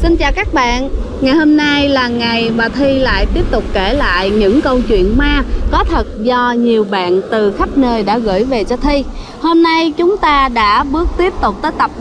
Xin chào các bạn. Ngày hôm nay là ngày mà Thi lại tiếp tục kể lại những câu chuyện ma có thật do nhiều bạn từ khắp nơi đã gửi về cho Thi. Hôm nay chúng ta đã bước tiếp tục tới tập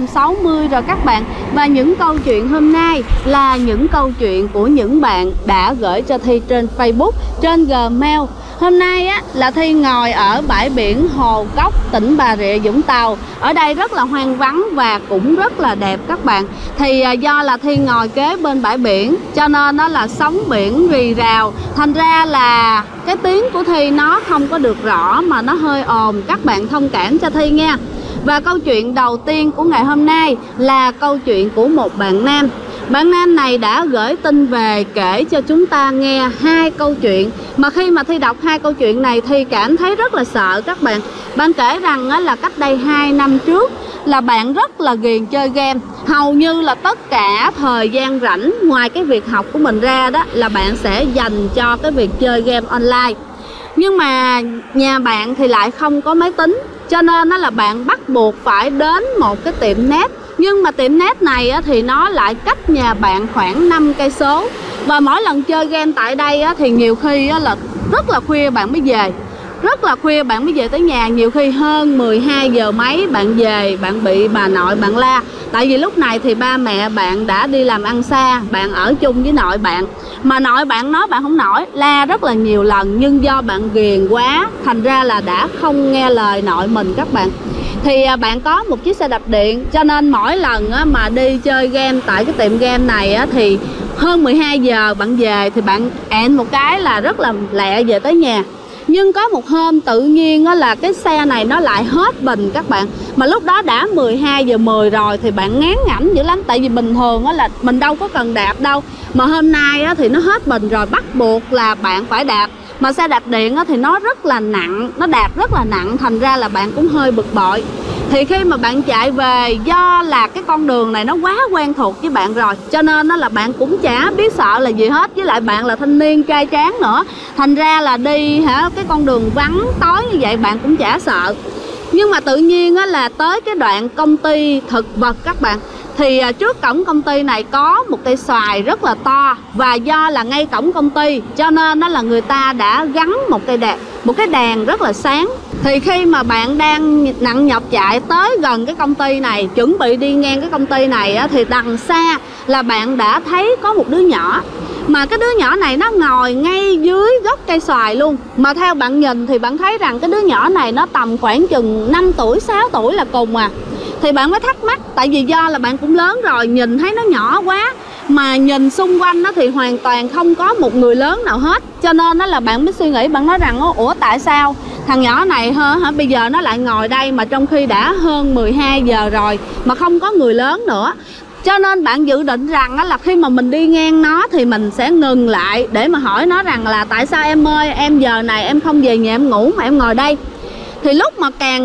360 rồi các bạn. Và những câu chuyện hôm nay là những câu chuyện của những bạn đã gửi cho Thi trên Facebook, trên Gmail. Hôm nay á, là Thi ngồi ở bãi biển Hồ Cốc, tỉnh Bà Rịa Vũng Tàu. Ở đây rất là hoang vắng và cũng rất là đẹp các bạn. Thì do là Thi ngồi kế bên bãi biển cho nên nó là sóng biển rì rào. Thành ra là cái tiếng của Thi nó không có được rõ mà nó hơi ồn. Các bạn thông cảm cho Thi nha. Và câu chuyện đầu tiên của ngày hôm nay là câu chuyện của một bạn nam. Bạn nam này đã gửi tin về kể cho chúng ta nghe hai câu chuyện. Mà khi mà Thi đọc hai câu chuyện này Thi cảm thấy rất là sợ các bạn. Bạn kể rằng là cách đây 2 năm trước là bạn rất là ghiền chơi game. Hầu như là tất cả thời gian rảnh ngoài cái việc học của mình ra đó là bạn sẽ dành cho cái việc chơi game online. Nhưng mà nhà bạn thì lại không có máy tính, cho nên là bạn bắt buộc phải đến một cái tiệm net. Nhưng mà tiệm net này thì nó lại cách nhà bạn khoảng 5 cây số. Và mỗi lần chơi game tại đây thì nhiều khi là rất là khuya bạn mới về. Rất là khuya bạn mới về tới nhà, nhiều khi hơn 12 giờ mấy bạn về, bạn bị bà nội bạn la. Tại vì lúc này thì ba mẹ bạn đã đi làm ăn xa, bạn ở chung với nội bạn. Mà nội bạn nói bạn không nổi, la rất là nhiều lần. Nhưng do bạn ghiền quá, thành ra là đã không nghe lời nội mình các bạn. Thì bạn có một chiếc xe đạp điện, cho nên mỗi lần mà đi chơi game tại cái tiệm game này thì hơn 12 giờ bạn về thì bạn ẹn một cái là rất là lẹ về tới nhà. Nhưng có một hôm tự nhiên là cái xe này nó lại hết bình các bạn. Mà lúc đó đã 12 giờ 10 rồi thì bạn ngán ngẩm dữ lắm. Tại vì bình thường là mình đâu có cần đạp đâu. Mà hôm nay thì nó hết bình rồi, bắt buộc là bạn phải đạp. Mà xe đạp điện thì nó rất là nặng, nó đạp rất là nặng, thành ra là bạn cũng hơi bực bội. Thì khi mà bạn chạy về, do là cái con đường này nó quá quen thuộc với bạn rồi, cho nên là bạn cũng chả biết sợ là gì hết. Với lại bạn là thanh niên trai tráng nữa, thành ra là đi cái con đường vắng tối như vậy bạn cũng chả sợ. Nhưng mà tự nhiên là tới cái đoạn công ty thực vật các bạn. Thì trước cổng công ty này có một cây xoài rất là to. Và do là ngay cổng công ty cho nên là người ta đã gắn một cái đèn rất là sáng. Thì khi mà bạn đang nặng nhọc chạy tới gần cái công ty này, chuẩn bị đi ngang cái công ty này thì đằng xa là bạn đã thấy có một đứa nhỏ. Mà cái đứa nhỏ này nó ngồi ngay dưới gốc cây xoài luôn. Mà theo bạn nhìn thì bạn thấy rằng cái đứa nhỏ này nó tầm khoảng chừng 5 tuổi, 6 tuổi là cùng à. Thì bạn mới thắc mắc, tại vì do là bạn cũng lớn rồi, nhìn thấy nó nhỏ quá. Mà nhìn xung quanh thì hoàn toàn không có một người lớn nào hết. Cho nên là bạn mới suy nghĩ, bạn nói rằng ủa tại sao thằng nhỏ này bây giờ nó lại ngồi đây mà trong khi đã hơn 12 giờ rồi mà không có người lớn nữa. Cho nên bạn dự định rằng là khi mà mình đi ngang nó thì mình sẽ ngừng lại để mà hỏi nó rằng là tại sao em ơi, em giờ này em không về nhà em ngủ mà em ngồi đây. Thì lúc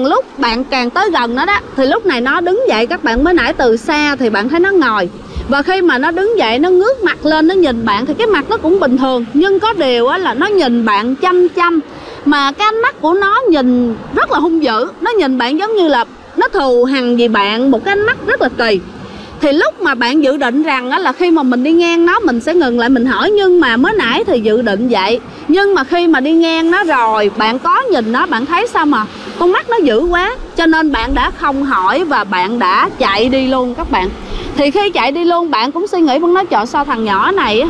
bạn càng tới gần nó đó thì lúc này nó đứng dậy các bạn. Mới nãy từ xa thì bạn thấy nó ngồi. Và khi mà nó đứng dậy nó ngước mặt lên nó nhìn bạn thì cái mặt nó cũng bình thường. Nhưng có điều là nó nhìn bạn chăm chăm. Mà cái ánh mắt của nó nhìn rất là hung dữ. Nó nhìn bạn giống như là nó thù hằn vì bạn, một cái ánh mắt rất là kỳ. Thì lúc mà bạn dự định rằng là khi mà mình đi ngang nó mình sẽ ngừng lại mình hỏi. Nhưng mà mới nãy thì dự định vậy. Nhưng mà khi mà đi ngang nó rồi bạn có nhìn nó, bạn thấy sao mà con mắt nó dữ quá. Cho nên bạn đã không hỏi và bạn đã chạy đi luôn các bạn. Thì khi chạy đi luôn bạn cũng suy nghĩ, bạn nói trời sao thằng nhỏ này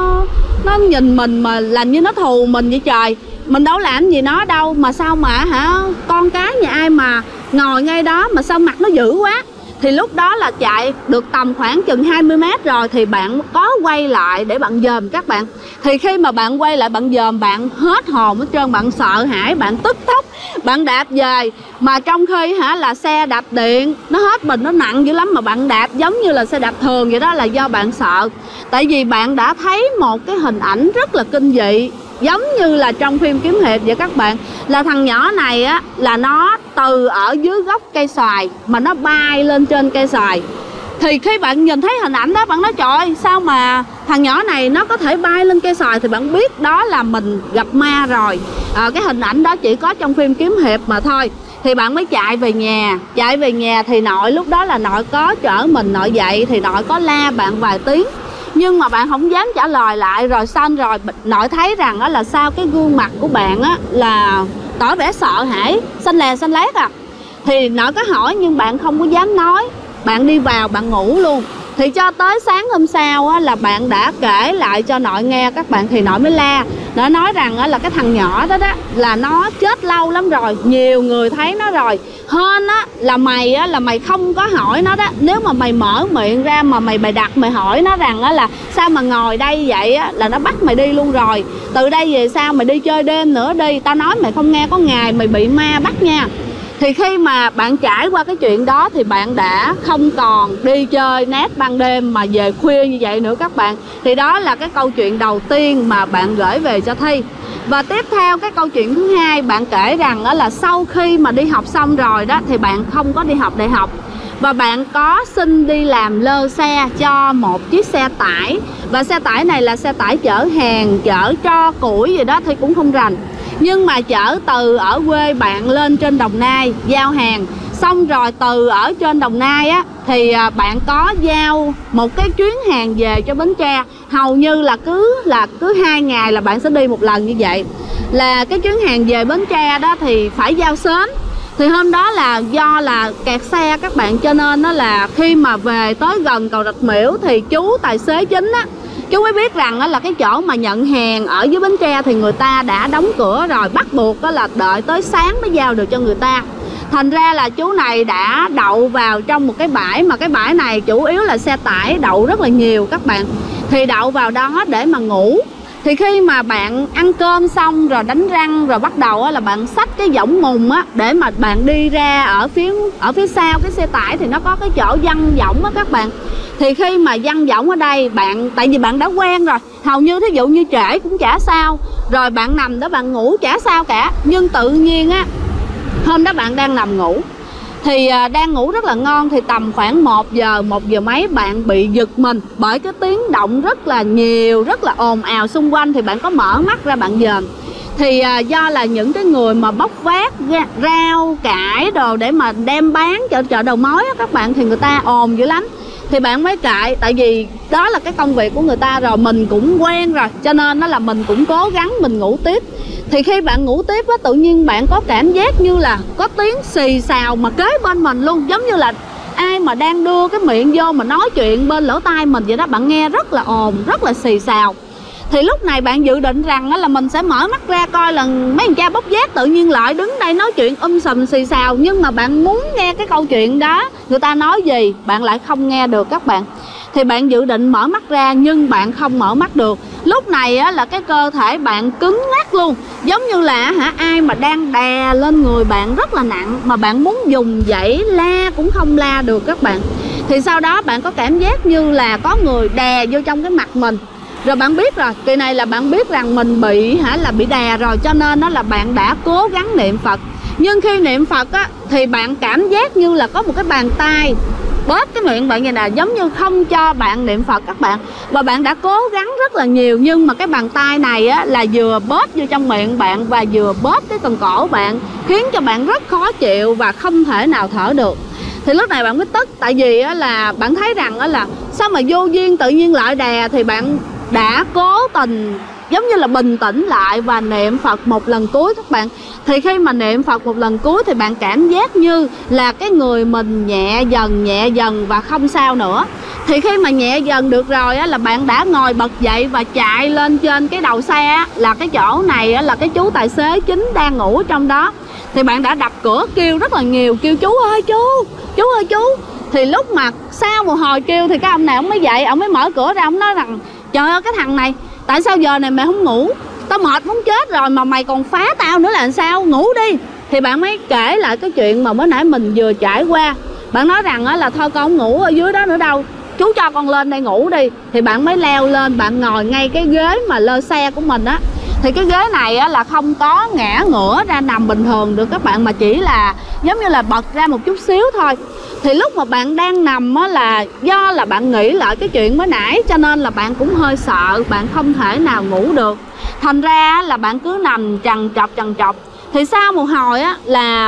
nó nhìn mình mà làm như nó thù mình vậy trời. Mình đâu làm gì nó đâu mà sao mà con cái nhà ai mà ngồi ngay đó mà sao mặt nó dữ quá. Thì lúc đó là chạy được tầm khoảng chừng 20 mét rồi thì bạn có quay lại để bạn dòm các bạn. Thì khi mà bạn quay lại bạn dòm bạn hết hồn hết trơn, bạn sợ hãi, bạn tức tốc, bạn đạp về. Mà trong khi là xe đạp điện nó hết bình, nó nặng dữ lắm mà bạn đạp giống như là xe đạp thường vậy đó, là do bạn sợ. Tại vì bạn đã thấy một cái hình ảnh rất là kinh dị, giống như là trong phim kiếm hiệp vậy các bạn. Là thằng nhỏ này là nó từ ở dưới gốc cây xoài mà nó bay lên trên cây xoài. Thì khi bạn nhìn thấy hình ảnh đó bạn nói trời ơi, sao mà thằng nhỏ này nó có thể bay lên cây xoài. Thì bạn biết đó là mình gặp ma rồi. Cái hình ảnh đó chỉ có trong phim kiếm hiệp mà thôi. Thì bạn mới chạy về nhà. Chạy về nhà thì nội lúc đó là nội có chở mình nội dậy, thì nội có la bạn vài tiếng, nhưng mà bạn không dám trả lời lại. Rồi xong rồi nội thấy rằng đó là sao cái gương mặt của bạn á là tỏ vẻ sợ hãi, xanh lè xanh lét à. Thì nội có hỏi nhưng bạn không có dám nói. Bạn đi vào bạn ngủ luôn. Thì cho tới sáng hôm sau á, là bạn đã kể lại cho nội nghe các bạn, thì nội mới la. Nó nói rằng á, là cái thằng nhỏ đó là nó chết lâu lắm rồi, nhiều người thấy nó rồi. Hên á là mày không có hỏi nó đó. Nếu mà mày mở miệng ra mà mày bày đặt mày hỏi nó rằng á là sao mà ngồi đây vậy á, là nó bắt mày đi luôn rồi. Từ đây về sau mày đi chơi đêm nữa đi, tao nói mày không nghe, có ngày mày bị ma bắt nha. Thì khi mà bạn trải qua cái chuyện đó thì bạn đã không còn đi chơi net ban đêm mà về khuya như vậy nữa các bạn. Thì đó là cái câu chuyện đầu tiên mà bạn gửi về cho Thi. Và tiếp theo cái câu chuyện thứ hai, bạn kể rằng đó là sau khi mà đi học xong rồi đó thì bạn không có đi học đại học, và bạn có xin đi làm lơ xe cho một chiếc xe tải. Và xe tải này là xe tải chở hàng, chở tro củi gì đó thì cũng không rành. Nhưng mà chở từ ở quê bạn lên trên Đồng Nai giao hàng. Xong rồi từ ở trên Đồng Nai á thì bạn có giao một cái chuyến hàng về cho Bến Tre. Hầu như là cứ 2 ngày là bạn sẽ đi một lần như vậy. Là cái chuyến hàng về Bến Tre đó thì phải giao sớm. Thì hôm đó là do là kẹt xe các bạn, cho nên đó là khi mà về tới gần cầu Rạch Miễu thì chú tài xế chính á, chú mới biết rằng đó là cái chỗ mà nhận hàng ở dưới Bến Tre thì người ta đã đóng cửa rồi, bắt buộc đó là đợi tới sáng mới giao được cho người ta. Thành ra là chú này đã đậu vào trong một cái bãi, mà cái bãi này chủ yếu là xe tải đậu rất là nhiều các bạn. Thì đậu vào đó để mà ngủ. Thì khi mà bạn ăn cơm xong rồi đánh răng rồi bắt đầu là bạn xách cái võng mùng á để mà bạn đi ra ở phía sau cái xe tải thì nó có cái chỗ văng võng á các bạn. Thì khi mà văng võng ở đây tại vì bạn đã quen rồi, hầu như thí dụ như trễ cũng chả sao, rồi bạn nằm đó bạn ngủ chả sao cả. Nhưng tự nhiên á hôm đó bạn đang nằm ngủ thì đang ngủ rất là ngon, thì tầm khoảng 1 giờ mấy bạn bị giật mình bởi cái tiếng động rất là nhiều, rất là ồn ào xung quanh. Thì bạn có mở mắt ra bạn dòm, thì do là những cái người mà bóc vác rau cải đồ để mà đem bán chợ đầu mối á các bạn, thì người ta ồn dữ lắm. Thì bạn mới kệ, tại vì đó là cái công việc của người ta rồi, mình cũng quen rồi, cho nên đó là mình cũng cố gắng mình ngủ tiếp. Thì khi bạn ngủ tiếp á, tự nhiên bạn có cảm giác như là có tiếng xì xào mà kế bên mình luôn, giống như là ai mà đang đưa cái miệng vô mà nói chuyện bên lỗ tai mình vậy đó. Bạn nghe rất là ồn, rất là xì xào. Thì lúc này bạn dự định rằng là mình sẽ mở mắt ra coi là mấy thằng cha bốc vác tự nhiên lại đứng đây nói chuyện sùm xì xào. Nhưng mà bạn muốn nghe cái câu chuyện đó người ta nói gì, bạn lại không nghe được các bạn. Thì bạn dự định mở mắt ra nhưng bạn không mở mắt được. Lúc này á, là cái cơ thể bạn cứng ngắc luôn, giống như là ai mà đang đè lên người bạn rất là nặng, mà bạn muốn dùng dãy la cũng không la được các bạn. Thì sau đó bạn có cảm giác như là có người đè vô trong cái mặt mình. Rồi bạn biết rồi, kỳ này là bạn biết rằng mình bị đè rồi, cho nên đó là bạn đã cố gắng niệm Phật. Nhưng khi niệm Phật á, thì bạn cảm giác như là có một cái bàn tay bóp cái miệng bạn vậy nè, giống như không cho bạn niệm Phật các bạn. Và bạn đã cố gắng rất là nhiều, nhưng mà cái bàn tay này á, là vừa bóp vô trong miệng bạn và vừa bóp cái cần cổ bạn, khiến cho bạn rất khó chịu và không thể nào thở được. Thì lúc này bạn mới tức, tại vì á, là bạn thấy rằng á, là sao mà vô duyên tự nhiên lại đè. Thì bạn đã cố tình giống như là bình tĩnh lại và niệm Phật một lần cuối các bạn. Thì khi mà niệm Phật một lần cuối thì bạn cảm giác như là cái người mình nhẹ dần và không sao nữa. Thì khi mà nhẹ dần được rồi á, là bạn đã ngồi bật dậy và chạy lên trên cái đầu xe á, là cái chỗ này á, là cái chú tài xế chính đang ngủ trong đó. Thì bạn đã đập cửa kêu rất là nhiều, kêu chú ơi chú. Thì lúc mà sau một hồi kêu thì cái ông này ông mới dậy, ông mới mở cửa ra, ông nói rằng trời ơi cái thằng này, tại sao giờ này mày không ngủ? Tao mệt muốn chết rồi mà mày còn phá tao nữa là làm sao? Ngủ đi. Thì bạn mới kể lại cái chuyện mà mới nãy mình vừa trải qua. Bạn nói rằng là thôi con không ngủ ở dưới đó nữa đâu, chú cho con lên đây ngủ đi. Thì bạn mới leo lên, bạn ngồi ngay cái ghế mà lơ xe của mình á. Thì cái ghế này á, là không có ngã ngửa ra nằm bình thường được các bạn, mà chỉ là giống như là bật ra một chút xíu thôi. Thì lúc mà bạn đang nằm á, là do là bạn nghĩ lại cái chuyện mới nãy, cho nên là bạn cũng hơi sợ, bạn không thể nào ngủ được. Thành ra là bạn cứ nằm trằn trọc. Thì sau một hồi á, là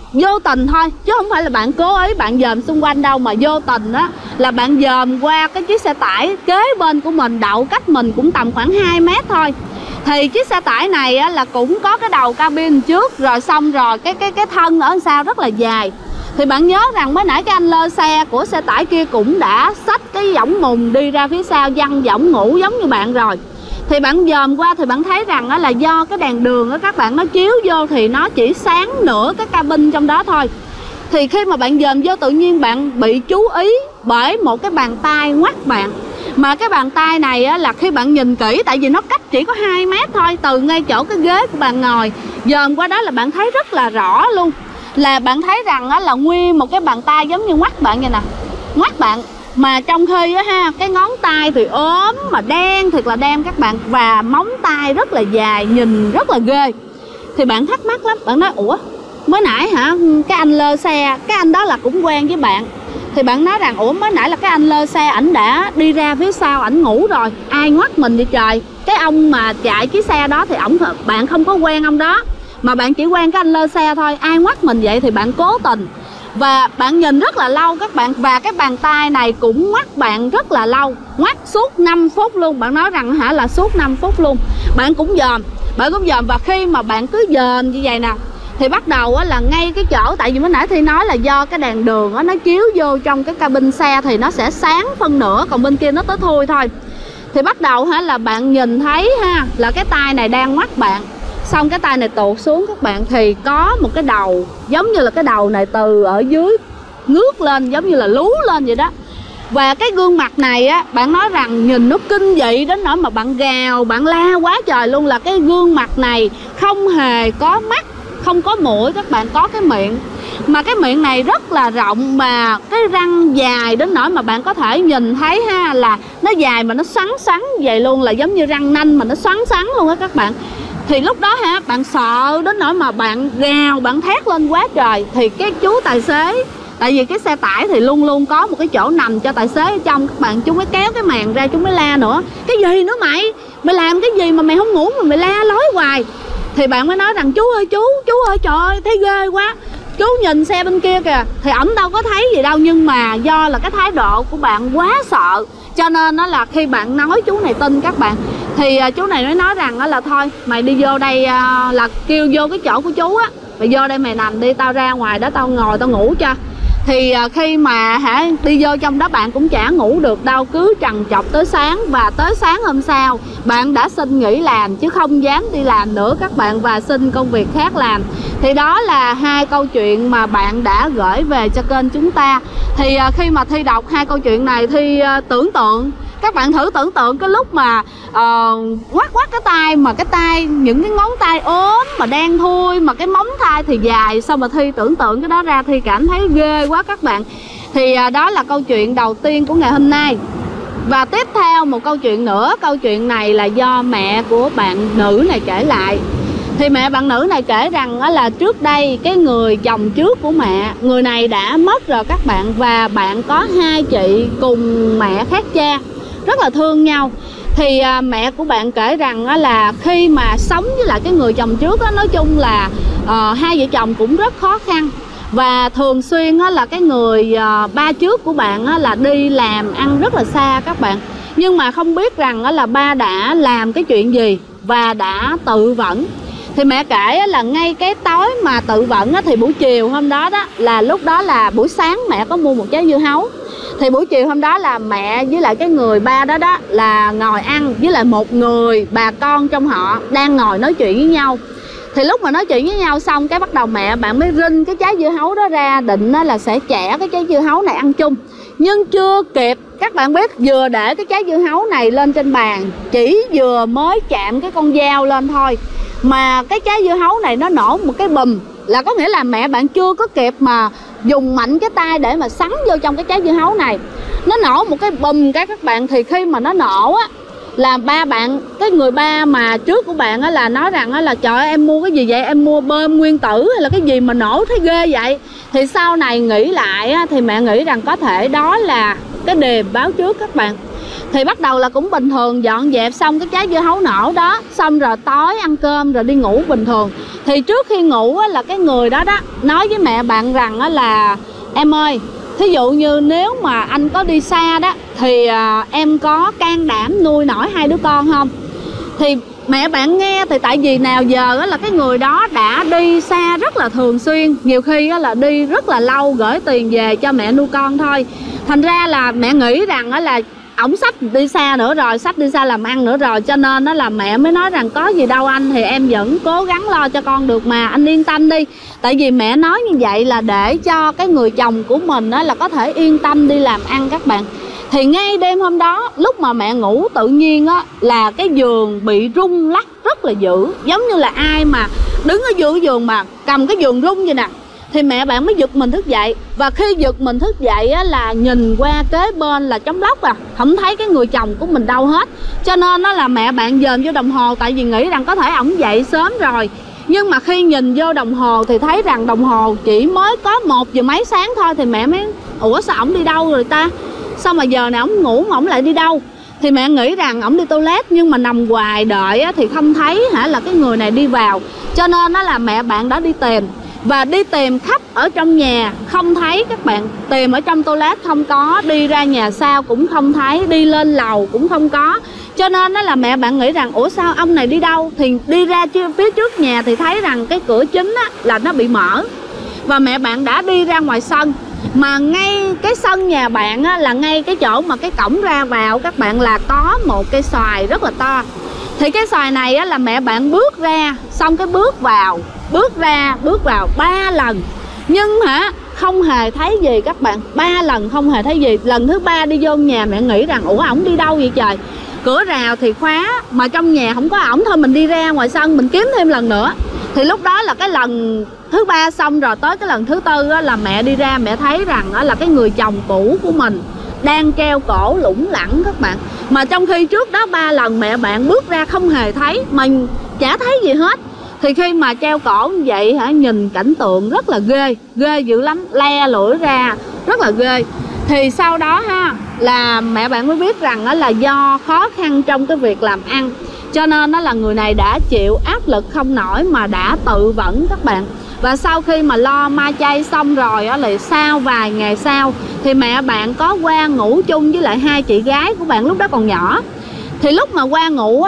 vô tình thôi, chứ không phải là bạn cố ý bạn dòm xung quanh đâu, mà vô tình đó là bạn dòm qua cái chiếc xe tải kế bên của mình, đậu cách mình cũng tầm khoảng 2 mét thôi. Thì chiếc xe tải này á, là cũng có cái đầu cabin trước, rồi xong rồi cái thân ở sau rất là dài. Thì bạn nhớ rằng mới nãy cái anh lơ xe của xe tải kia cũng đã xách cái võng mùng đi ra phía sau, văng võng ngủ giống như bạn rồi. Thì bạn dòm qua thì bạn thấy rằng là do cái đèn đường đó các bạn, nó chiếu vô thì nó chỉ sáng nửa cái cabin trong đó thôi. Thì khi mà bạn dòm vô tự nhiên bạn bị chú ý bởi một cái bàn tay ngoắt bạn. Mà cái bàn tay này á, là khi bạn nhìn kỹ, tại vì nó cách chỉ có 2 mét thôi, từ ngay chỗ cái ghế của bạn ngồi dòm qua đó là bạn thấy rất là rõ luôn. Là bạn thấy rằng á, là nguyên một cái bàn tay giống như ngoắt bạn vậy nè, ngoắt bạn. Mà trong khi á ha, cái ngón tay thì ốm mà đen thiệt là đen các bạn, và móng tay rất là dài, nhìn rất là ghê. Thì bạn thắc mắc lắm, bạn nói ủa mới nãy hả cái anh lơ xe, cái anh đó là cũng quen với bạn. Thì bạn nói rằng ủa mới nãy là cái anh lơ xe, ảnh đã đi ra phía sau ảnh ngủ rồi, ai ngoắt mình vậy trời. Cái ông mà chạy chiếc xe đó thì bạn không có quen ông đó, mà bạn chỉ quen cái anh lơ xe thôi, ai ngoắt mình vậy. Thì bạn cố tình và bạn nhìn rất là lâu các bạn, và cái bàn tay này cũng ngoắt bạn rất là lâu, ngoắt suốt 5 phút luôn. Bạn nói rằng hả là suốt 5 phút luôn. Bạn cũng dòm, và khi mà bạn cứ dòm như vậy nè thì bắt đầu á, là ngay cái chỗ, tại vì mới nãy Thi nói là do cái đèn đường á, nó chiếu vô trong cái cabin xe thì nó sẽ sáng phân nửa, còn bên kia nó tối thui thôi. Thì bắt đầu hả là bạn nhìn thấy ha là cái tay này đang ngoắt bạn, xong cái tay này tuột xuống các bạn, thì có một cái đầu giống như là cái đầu này từ ở dưới ngước lên giống như là lú lên vậy đó. Và cái gương mặt này á, bạn nói rằng nhìn nó kinh dị đến nỗi mà bạn gào, bạn la quá trời luôn. Là cái gương mặt này không hề có mắt, không có mũi các bạn, có cái miệng. Mà cái miệng này rất là rộng, mà cái răng dài đến nỗi mà bạn có thể nhìn thấy ha, là nó dài mà nó xoắn xoắn vậy luôn, là giống như răng nanh mà nó xoắn xoắn luôn á các bạn. Thì lúc đó ha, bạn sợ đến nỗi mà bạn gào, bạn thét lên quá trời. Thì cái chú tài xế, tại vì cái xe tải thì luôn luôn có một cái chỗ nằm cho tài xế ở trong các bạn, chú mới kéo cái màn ra, chú mới la nữa. Cái gì nữa mày làm cái gì mà mày không ngủ mà mày la lối hoài. Thì bạn mới nói rằng chú ơi trời ơi thấy ghê quá. Chú nhìn xe bên kia kìa, thì ổng đâu có thấy gì đâu, nhưng mà do là cái thái độ của bạn quá sợ, cho nên nó là khi bạn nói chú này tin các bạn. Thì chú này mới nói rằng là thôi mày đi vô đây, là kêu vô cái chỗ của chú á, mày vô đây mày nằm đi, tao ra ngoài đó tao ngồi tao ngủ cho. Thì khi mà đi vô trong đó bạn cũng chả ngủ được đâu, cứ trằn trọc tới sáng. Và tới sáng hôm sau bạn đã xin nghỉ làm chứ không dám đi làm nữa các bạn, và xin công việc khác làm. Thì đó là 2 câu chuyện mà bạn đã gửi về cho kênh chúng ta. Thì khi mà Thi đọc 2 câu chuyện này, Thi tưởng tượng, các bạn thử tưởng tượng cái lúc mà ngoắt cái tay, mà cái tay, những cái ngón tay ốm mà đen thui, mà cái móng tay thì dài. Sao mà Thi tưởng tượng cái đó ra, Thi cảm thấy ghê quá các bạn. Thì đó là câu chuyện đầu tiên của ngày hôm nay. Và tiếp theo một câu chuyện nữa. Câu chuyện này là do mẹ của bạn nữ này kể lại. Thì mẹ bạn nữ này kể rằng là trước đây cái người chồng trước của mẹ, người này đã mất rồi các bạn. Và bạn có 2 chị cùng mẹ khác cha, rất là thương nhau. Thì mẹ của bạn kể rằng là khi mà sống với lại cái người chồng trước nói chung là 2 vợ chồng cũng rất khó khăn. Và thường xuyên là cái người ba trước của bạn là đi làm ăn rất là xa các bạn. Nhưng mà không biết rằng là ba đã làm cái chuyện gì và đã tự vẫn. Thì mẹ kể là ngay cái tối mà tự vẫn thì buổi chiều hôm đó là lúc đó là buổi sáng mẹ có mua một trái dưa hấu. Thì buổi chiều hôm đó là mẹ với lại cái người ba đó là ngồi ăn với lại một người bà con trong họ đang ngồi nói chuyện với nhau. Thì lúc mà nói chuyện với nhau xong cái bắt đầu mẹ bạn mới rinh cái trái dưa hấu đó ra, định là sẽ chẻ cái trái dưa hấu này ăn chung. Nhưng chưa kịp, các bạn biết, vừa để cái trái dưa hấu này lên trên bàn, chỉ vừa mới chạm cái con dao lên thôi mà cái trái dưa hấu này nó nổ một cái bùm. Là có nghĩa là mẹ bạn chưa có kịp mà dùng mạnh cái tay để mà sắn vô trong cái trái dưa hấu này, nó nổ một cái bùm các bạn. Thì khi mà nó nổ là ba bạn, cái người ba mà trước của bạn là nói rằng là trời ơi em mua cái gì vậy, em mua bơm nguyên tử hay là cái gì mà nổ thấy ghê vậy. Thì sau này nghĩ lại thì mẹ nghĩ rằng có thể đó là cái đèn báo trước các bạn. Thì bắt đầu là cũng bình thường, dọn dẹp xong cái trái dưa hấu nổ đó, xong rồi tối ăn cơm rồi đi ngủ bình thường. Thì trước khi ngủ á, là cái người đó nói với mẹ bạn rằng á, là em ơi, thí dụ như nếu mà anh có đi xa đó thì em có can đảm nuôi nổi 2 đứa con không? Thì mẹ bạn nghe, thì tại vì nào giờ á, là cái người đó đã đi xa rất là thường xuyên, nhiều khi á, là đi rất là lâu gửi tiền về cho mẹ nuôi con thôi. Thành ra là mẹ nghĩ rằng á, là ổng sắp đi xa nữa rồi, sắp đi xa làm ăn nữa rồi, cho nên đó là mẹ mới nói rằng có gì đâu anh, thì em vẫn cố gắng lo cho con được mà, anh yên tâm đi. Tại vì mẹ nói như vậy là để cho cái người chồng của mình đó là có thể yên tâm đi làm ăn các bạn. Thì ngay đêm hôm đó lúc mà mẹ ngủ, tự nhiên á là cái giường bị rung lắc rất là dữ, giống như là ai mà đứng ở giữa giường mà cầm cái giường rung vậy nè. Thì mẹ bạn mới giật mình thức dậy. Và khi giật mình thức dậy á, là nhìn qua kế bên là trống lốc không thấy cái người chồng của mình đâu hết. Cho nên đó là mẹ bạn dòm vô đồng hồ, tại vì nghĩ rằng có thể ổng dậy sớm rồi. Nhưng mà khi nhìn vô đồng hồ thì thấy rằng đồng hồ chỉ mới có 1 giờ mấy sáng thôi. Thì mẹ mới ủa sao ổng đi đâu rồi ta, sao mà giờ này ổng ngủ mà ổng lại đi đâu? Thì mẹ nghĩ rằng ổng đi toilet, nhưng mà nằm hoài đợi á, thì không thấy là cái người này đi vào. Cho nên đó là mẹ bạn đã đi tìm, và đi tìm khắp ở trong nhà không thấy các bạn. Tìm ở trong toilet không có, đi ra nhà sau cũng không thấy, đi lên lầu cũng không có. Cho nên đó là mẹ bạn nghĩ rằng ủa sao ông này đi đâu? Thì đi ra phía trước nhà thì thấy rằng cái cửa chính á, là nó bị mở. Và mẹ bạn đã đi ra ngoài sân, mà ngay cái sân nhà bạn á, là ngay cái chỗ mà cái cổng ra vào các bạn, là có một cây xoài rất là to. Thì cái xoài này á, là mẹ bạn bước ra, xong cái bước vào, bước ra, bước vào 3 lần. Nhưng không hề thấy gì các bạn, 3 lần không hề thấy gì. Lần thứ 3 đi vô nhà mẹ nghĩ rằng ủa ổng đi đâu vậy trời? Cửa rào thì khóa mà trong nhà không có ổng, thôi mình đi ra ngoài sân mình kiếm thêm lần nữa. Thì lúc đó là cái lần thứ 3 xong rồi, tới cái lần thứ 4 á, là mẹ đi ra mẹ thấy rằng á, là cái người chồng cũ của mình đang treo cổ lủng lẳng các bạn. Mà trong khi trước đó 3 lần mẹ bạn bước ra không hề thấy, mình chả thấy gì hết. Thì khi mà treo cổ như vậy nhìn cảnh tượng rất là ghê, ghê dữ lắm, le lưỡi ra rất là ghê. Thì sau đó là mẹ bạn mới biết rằng là do khó khăn trong cái việc làm ăn, cho nên là người này đã chịu áp lực không nổi mà đã tự vẫn các bạn. Và sau khi mà lo ma chay xong rồi là sau vài ngày sau thì mẹ bạn có qua ngủ chung với lại 2 chị gái của bạn lúc đó còn nhỏ. Thì lúc mà qua ngủ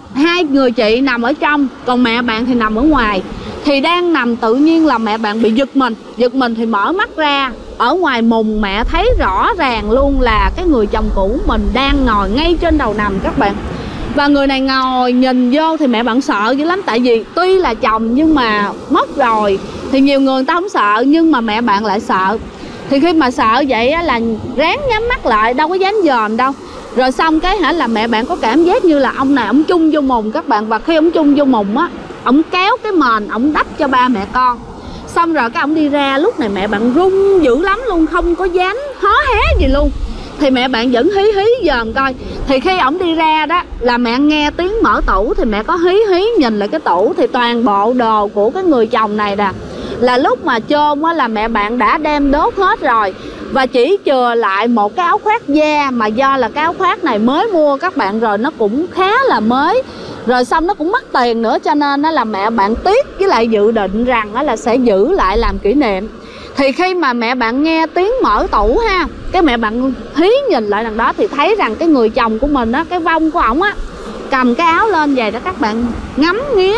2 người chị nằm ở trong, còn mẹ bạn thì nằm ở ngoài. Thì đang nằm tự nhiên là mẹ bạn bị giật mình thì mở mắt ra. Ở ngoài mùng mẹ thấy rõ ràng luôn là cái người chồng cũ mình đang ngồi ngay trên đầu nằm các bạn. Và người này ngồi nhìn vô thì mẹ bạn sợ dữ lắm. Tại vì tuy là chồng nhưng mà mất rồi thì nhiều người ta không sợ, nhưng mà mẹ bạn lại sợ. Thì khi mà sợ vậy là ráng nhắm mắt lại, đâu có dám dòm đâu. Rồi xong cái là mẹ bạn có cảm giác như là ông này ông chung vô mùng các bạn. Và khi ông chung vô mùng ông kéo cái mền ông đắp cho ba mẹ con. Xong rồi cái ông đi ra, lúc này mẹ bạn run dữ lắm luôn, không có dám hó hé gì luôn. Thì mẹ bạn vẫn hí dòm coi. Thì khi ổng đi ra đó là mẹ nghe tiếng mở tủ, thì mẹ có hí nhìn lại cái tủ. Thì toàn bộ đồ của cái người chồng này là lúc mà chôn là mẹ bạn đã đem đốt hết rồi. Và chỉ chừa lại một cái áo khoác da, mà do là cái áo khoác này mới mua các bạn, rồi nó cũng khá là mới, rồi xong nó cũng mất tiền nữa, cho nên là mẹ bạn tiếc với lại dự định rằng là sẽ giữ lại làm kỷ niệm. Thì khi mà mẹ bạn nghe tiếng mở tủ cái mẹ bạn hí nhìn lại đằng đó thì thấy rằng cái người chồng của mình cái vong của ổng cầm cái áo lên vậy đó các bạn, ngắm nghía.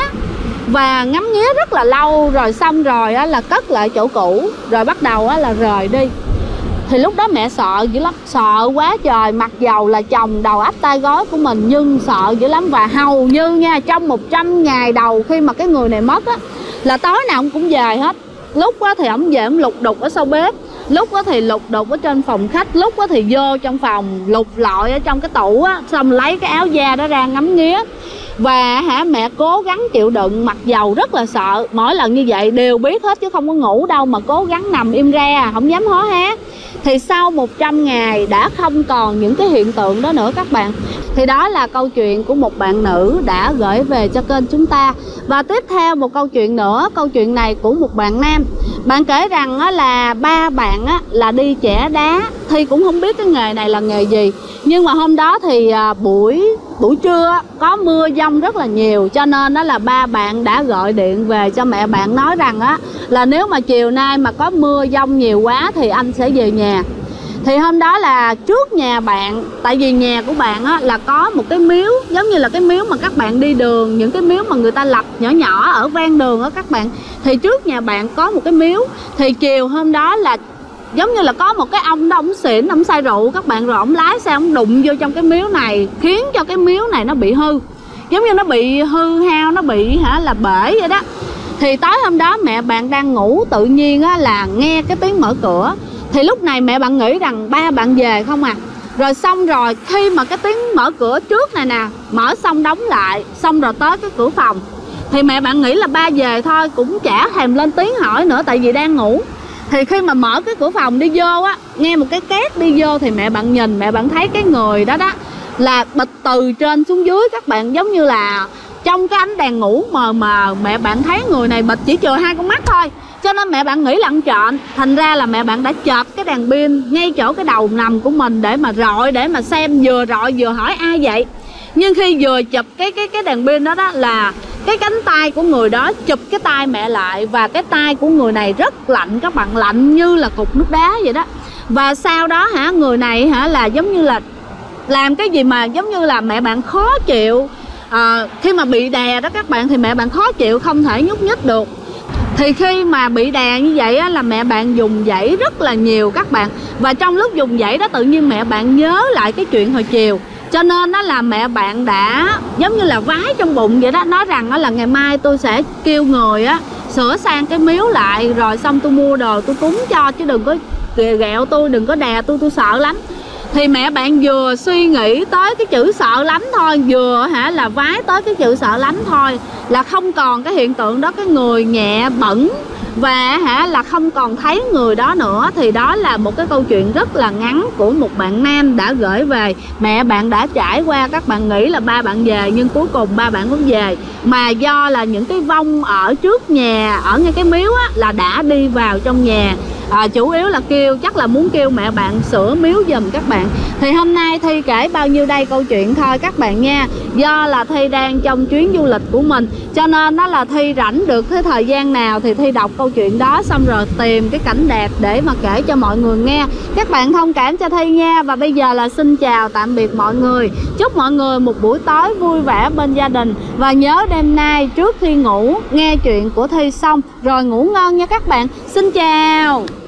Và ngắm nghía rất là lâu, rồi xong rồi là cất lại chỗ cũ, rồi bắt đầu là rời đi. Thì lúc đó mẹ sợ dữ lắm, sợ quá trời. Mặc dầu là chồng đầu ấp tay gói của mình nhưng sợ dữ lắm. Và hầu như nha, trong 100 ngày đầu khi mà cái người này mất là tối nào ông cũng về hết. Lúc thì ổng về ổng lục đục ở sau bếp, lúc thì lục đục ở trên phòng khách, lúc thì vô trong phòng lục lọi ở trong cái tủ xong lấy cái áo da đó ra ngắm nghía. Và mẹ cố gắng chịu đựng, mặc dầu rất là sợ. Mỗi lần như vậy đều biết hết chứ không có ngủ đâu, mà cố gắng nằm im ra, không dám hó hé. Thì sau 100 ngày đã không còn những cái hiện tượng đó nữa các bạn. Thì đó là câu chuyện của một bạn nữ đã gửi về cho kênh chúng ta. Và tiếp theo một câu chuyện nữa, câu chuyện này của một bạn nam. Bạn kể rằng là ba bạn là đi chẻ đá, Thi cũng không biết cái nghề này là nghề gì. Nhưng mà hôm đó thì buổi trưa có mưa dông rất là nhiều, cho nên đó là ba bạn đã gọi điện về cho mẹ bạn nói rằng á là nếu mà chiều nay mà có mưa dông nhiều quá thì anh sẽ về nhà. Thì hôm đó là trước nhà bạn, tại vì nhà của bạn á là có một cái miếu, giống như là cái miếu mà các bạn đi đường, những cái miếu mà người ta lập nhỏ nhỏ ở ven đường á các bạn. Thì trước nhà bạn có một cái miếu. Thì chiều hôm đó là giống như là có một cái ông đó, ông xỉn, ông say rượu các bạn, rồi ông lái xe ông đụng vô trong cái miếu này, khiến cho cái miếu này nó bị hư, giống như nó bị hư hao, nó bị là bể vậy đó. Thì tối hôm đó mẹ bạn đang ngủ, tự nhiên á là nghe cái tiếng mở cửa. Thì lúc này mẹ bạn nghĩ rằng ba bạn về không à. Rồi xong rồi khi mà cái tiếng mở cửa trước này nè, mở xong đóng lại, xong rồi tới cái cửa phòng, thì mẹ bạn nghĩ là ba về thôi, cũng chả thèm lên tiếng hỏi nữa tại vì đang ngủ. Thì khi mà mở cái cửa phòng đi vô á, nghe một cái két đi vô, thì mẹ bạn nhìn, mẹ bạn thấy cái người đó đó là bịch từ trên xuống dưới các bạn, giống như là trong cái ánh đèn ngủ mờ mờ, mẹ bạn thấy người này bịch chỉ chừa hai con mắt thôi. Cho nên mẹ bạn nghĩ là ăn trộm. Thành ra là mẹ bạn đã chợp cái đèn pin ngay chỗ cái đầu nằm của mình để mà rọi, để mà xem, vừa rọi vừa hỏi ai vậy. Nhưng khi vừa chụp cái đèn pin đó đó là cái cánh tay của người đó chụp cái tay mẹ lại, và cái tay của người này rất lạnh các bạn, lạnh như là cục nước đá vậy đó. Và sau đó người này là giống như là làm cái gì mà giống như là mẹ bạn khó chịu. Khi mà bị đè đó các bạn, thì mẹ bạn khó chịu, không thể nhúc nhích được. Thì khi mà bị đè như vậy á, là mẹ bạn dùng dãy rất là nhiều các bạn. Và trong lúc dùng dãy đó tự nhiên mẹ bạn nhớ lại cái chuyện hồi chiều. Cho nên đó là mẹ bạn đã giống như là vái trong bụng vậy đó, nói rằng đó là ngày mai tôi sẽ kêu người á sửa sang cái miếu lại, rồi xong tôi mua đồ tôi cúng cho, chứ đừng có ghẹo tôi, đừng có đè tôi sợ lắm. Thì mẹ bạn vừa suy nghĩ tới cái chữ sợ lắm thôi, vừa là vái tới cái chữ sợ lắm thôi, là không còn cái hiện tượng đó, cái người nhẹ bẩn, và là không còn thấy người đó nữa. Thì đó là một cái câu chuyện rất là ngắn của một bạn nam đã gửi về. Mẹ bạn đã trải qua, các bạn nghĩ là ba bạn về, nhưng cuối cùng ba bạn cũng về, mà do là những cái vong ở trước nhà, ở ngay cái miếu á, là đã đi vào trong nhà. Chủ yếu là chắc là muốn kêu mẹ bạn sửa miếu giùm các bạn. Thì hôm nay Thi kể bao nhiêu đây câu chuyện thôi các bạn nha. Do là Thi đang trong chuyến du lịch của mình, cho nên đó là Thi rảnh được cái thời gian nào thì Thi đọc câu chuyện đó, xong rồi tìm cái cảnh đẹp để mà kể cho mọi người nghe. Các bạn thông cảm cho Thi nha. Và bây giờ là xin chào tạm biệt mọi người. Chúc mọi người một buổi tối vui vẻ bên gia đình. Và nhớ đêm nay trước khi ngủ nghe chuyện của Thi xong rồi ngủ ngon nha các bạn. Xin chào.